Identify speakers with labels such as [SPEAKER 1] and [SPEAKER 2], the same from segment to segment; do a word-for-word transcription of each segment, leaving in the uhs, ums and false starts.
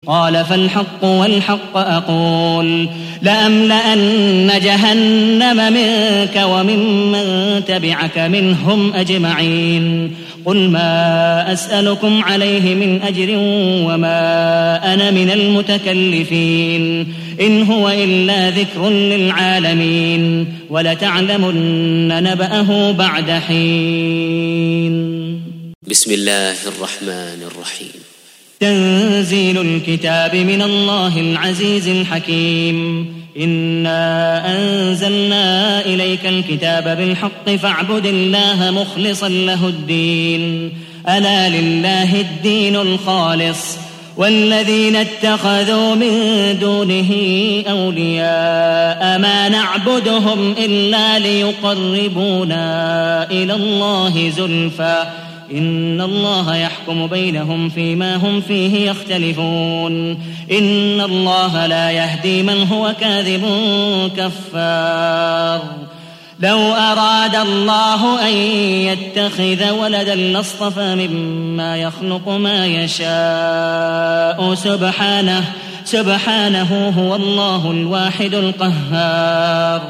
[SPEAKER 1] قال فالحق والحق أقول لأملأن جهنم منك وممن تبعك منهم أجمعين قل ما أسألكم عليه من أجر وما أنا من المتكلفين إن هو إلا ذكر للعالمين ولتعلمن نبأه بعد حين.
[SPEAKER 2] بسم الله الرحمن الرحيم.
[SPEAKER 1] تنزيل الكتاب من الله العزيز الحكيم. إنا أنزلنا إليك الكتاب بالحق فاعبد الله مخلصا له الدين ألا لله الدين الخالص والذين اتخذوا من دونه أولياء ما نعبدهم إلا ليقربونا إلى الله زلفى إن الله يحكم بينهم فيما هم فيه يختلفون إن الله لا يهدي من هو كاذب كفار. لو أراد الله أن يتخذ ولدا لاصطفى مما يخلق ما يشاء سبحانه سبحانه هو الله الواحد القهار.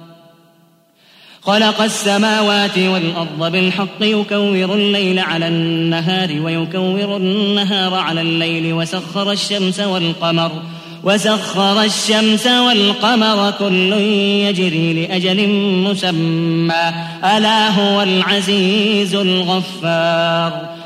[SPEAKER 1] خلق السماوات والأرض بالحق يكور الليل على النهار ويكور النهار على الليل وسخر الشمس والقمر وسخر الشمس والقمر كل يجري لأجل مسمى ألا هو العزيز الغفار.